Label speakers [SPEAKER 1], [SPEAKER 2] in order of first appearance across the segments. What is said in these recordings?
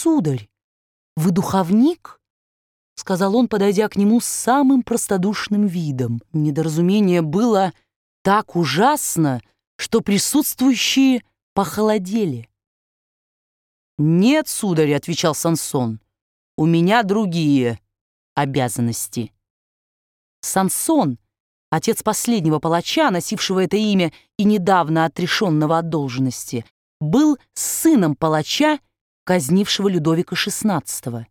[SPEAKER 1] сударь, вы духовник?» — сказал он, подойдя к нему с самым простодушным видом. Недоразумение было так ужасно, что присутствующие похолодели. «Нет, сударь», — отвечал Сансон, — «у меня другие обязанности». Сансон, отец последнего палача, носившего это имя и недавно отрешенного от должности, был сыном палача, казнившего Людовика XVI.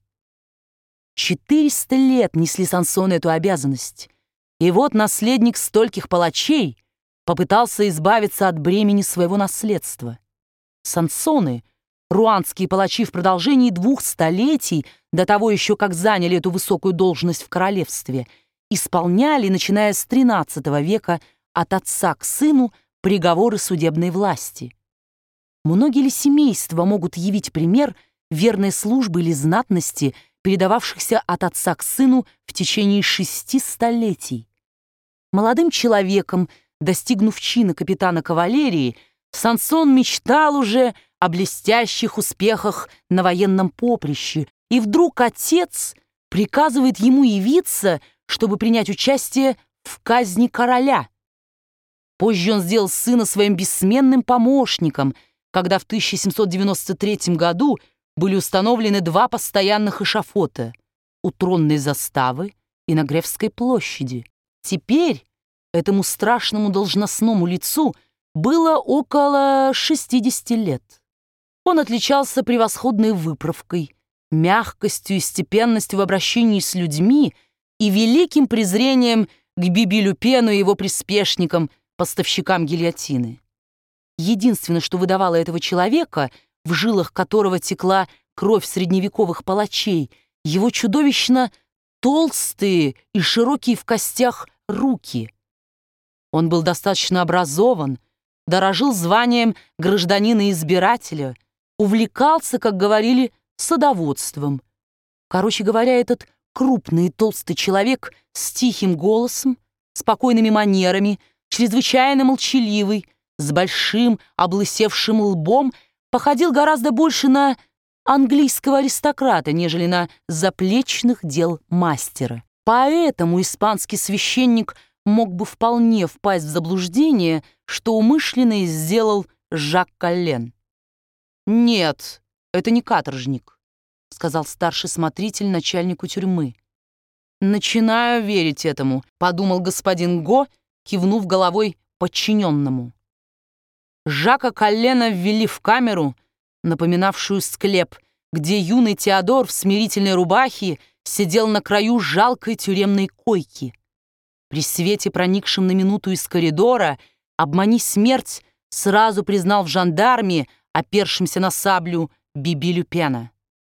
[SPEAKER 1] 400 лет несли Сансону эту обязанность, и вот наследник стольких палачей попытался избавиться от бремени своего наследства. Сансоны, руанские палачи, в продолжении 2 столетий, до того еще как заняли эту высокую должность в королевстве, исполняли, начиная с XIII века, от отца к сыну приговоры судебной власти. Многие ли семейства могут явить пример верной службы или знатности, передававшихся от отца к сыну в течение 6 столетий? Молодым человеком, достигнув чина капитана кавалерии, Сансон мечтал уже о блестящих успехах на военном поприще, и вдруг отец приказывает ему явиться, чтобы принять участие в казни короля. Позже он сделал сына своим бессменным помощником, когда в 1793 году были установлены 2 постоянных эшафота у Тронной заставы и на Гревской площади. Теперь этому страшному должностному лицу было около 60 лет. Он отличался превосходной выправкой, мягкостью и степенностью в обращении с людьми и великим презрением к Биби-Люпену и его приспешникам, поставщикам гильотины. Единственное, что выдавало этого человека, в жилах которого текла кровь средневековых палачей, его чудовищно толстые и широкие в костях руки. Он был достаточно образован, дорожил званием гражданина-избирателя, увлекался, как говорили, садоводством. Короче говоря, этот крупный и толстый человек с тихим голосом, спокойными манерами, чрезвычайно молчаливый, с большим облысевшим лбом, походил гораздо больше на английского аристократа, нежели на заплечных дел мастера. Поэтому испанский священник мог бы вполне впасть в заблуждение, что умышленно сделал Жак Коллен. «Нет, это не каторжник», — сказал старший смотритель начальнику тюрьмы. «Начинаю верить этому», — подумал господин Го, кивнув головой подчиненному. Жака Коллена ввели в камеру, напоминавшую склеп, где юный Теодор в смирительной рубахе сидел на краю жалкой тюремной койки. При свете, проникшем на минуту из коридора, «Обмани смерть» сразу признал в жандарме, опершемся на саблю, Биби-Люпена.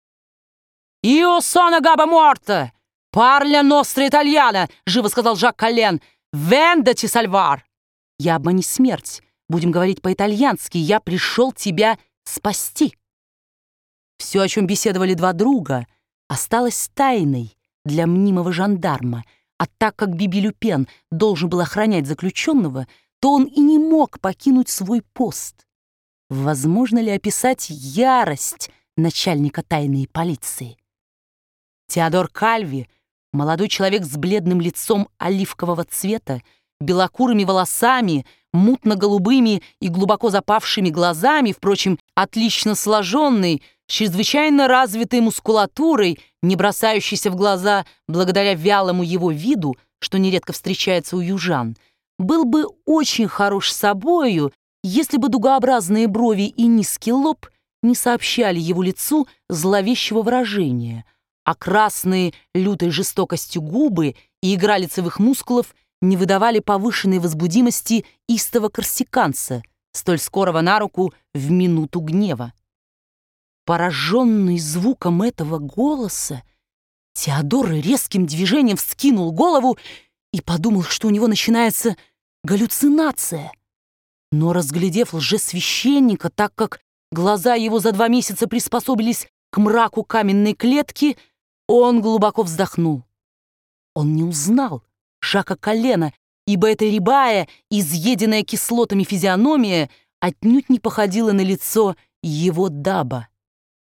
[SPEAKER 1] «Ио соно габа морта! Парля ностра итальяна!» — живо сказал Жак Коллен. «Вендати сальвар!» «Я обмани смерть. Будем говорить по-итальянски. Я пришел тебя спасти». Все, о чем беседовали 2 друга, осталось тайной для мнимого жандарма, а так как Биби-Люпен должен был охранять заключенного, то он и не мог покинуть свой пост. Возможно ли описать ярость начальника тайной полиции? Теодор Кальви, молодой человек с бледным лицом оливкового цвета, белокурыми волосами, мутно-голубыми и глубоко запавшими глазами, впрочем, отлично сложенный, с чрезвычайно развитой мускулатурой, не бросающейся в глаза благодаря вялому его виду, что нередко встречается у южан, был бы очень хорош собою, если бы дугообразные брови и низкий лоб не сообщали его лицу зловещего выражения, а красные лютой жестокостью губы и игра лицевых мускулов не выдавали повышенной возбудимости истого корсиканца, столь скорого на руку в минуту гнева. Пораженный звуком этого голоса, Теодор резким движением вскинул голову и подумал, что у него начинается галлюцинация. Но, разглядев лжесвященника, так как глаза его за 2 месяца приспособились к мраку каменной клетки, он глубоко вздохнул. Он не узнал Жака Коллена, ибо эта рябая, изъеденная кислотами физиономия отнюдь не походила на лицо его даба.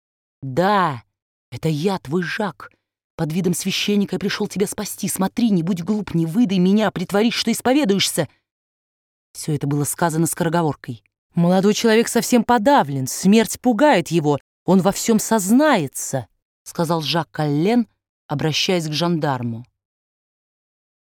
[SPEAKER 1] «Да, это я, твой Жак. Под видом священника я пришел тебя спасти. Смотри, не будь глуп, не выдай меня, притворись, что исповедуешься». Все это было сказано скороговоркой. «Молодой человек совсем подавлен, смерть пугает его, он во всем сознается», — сказал Жак Коллен, обращаясь к жандарму.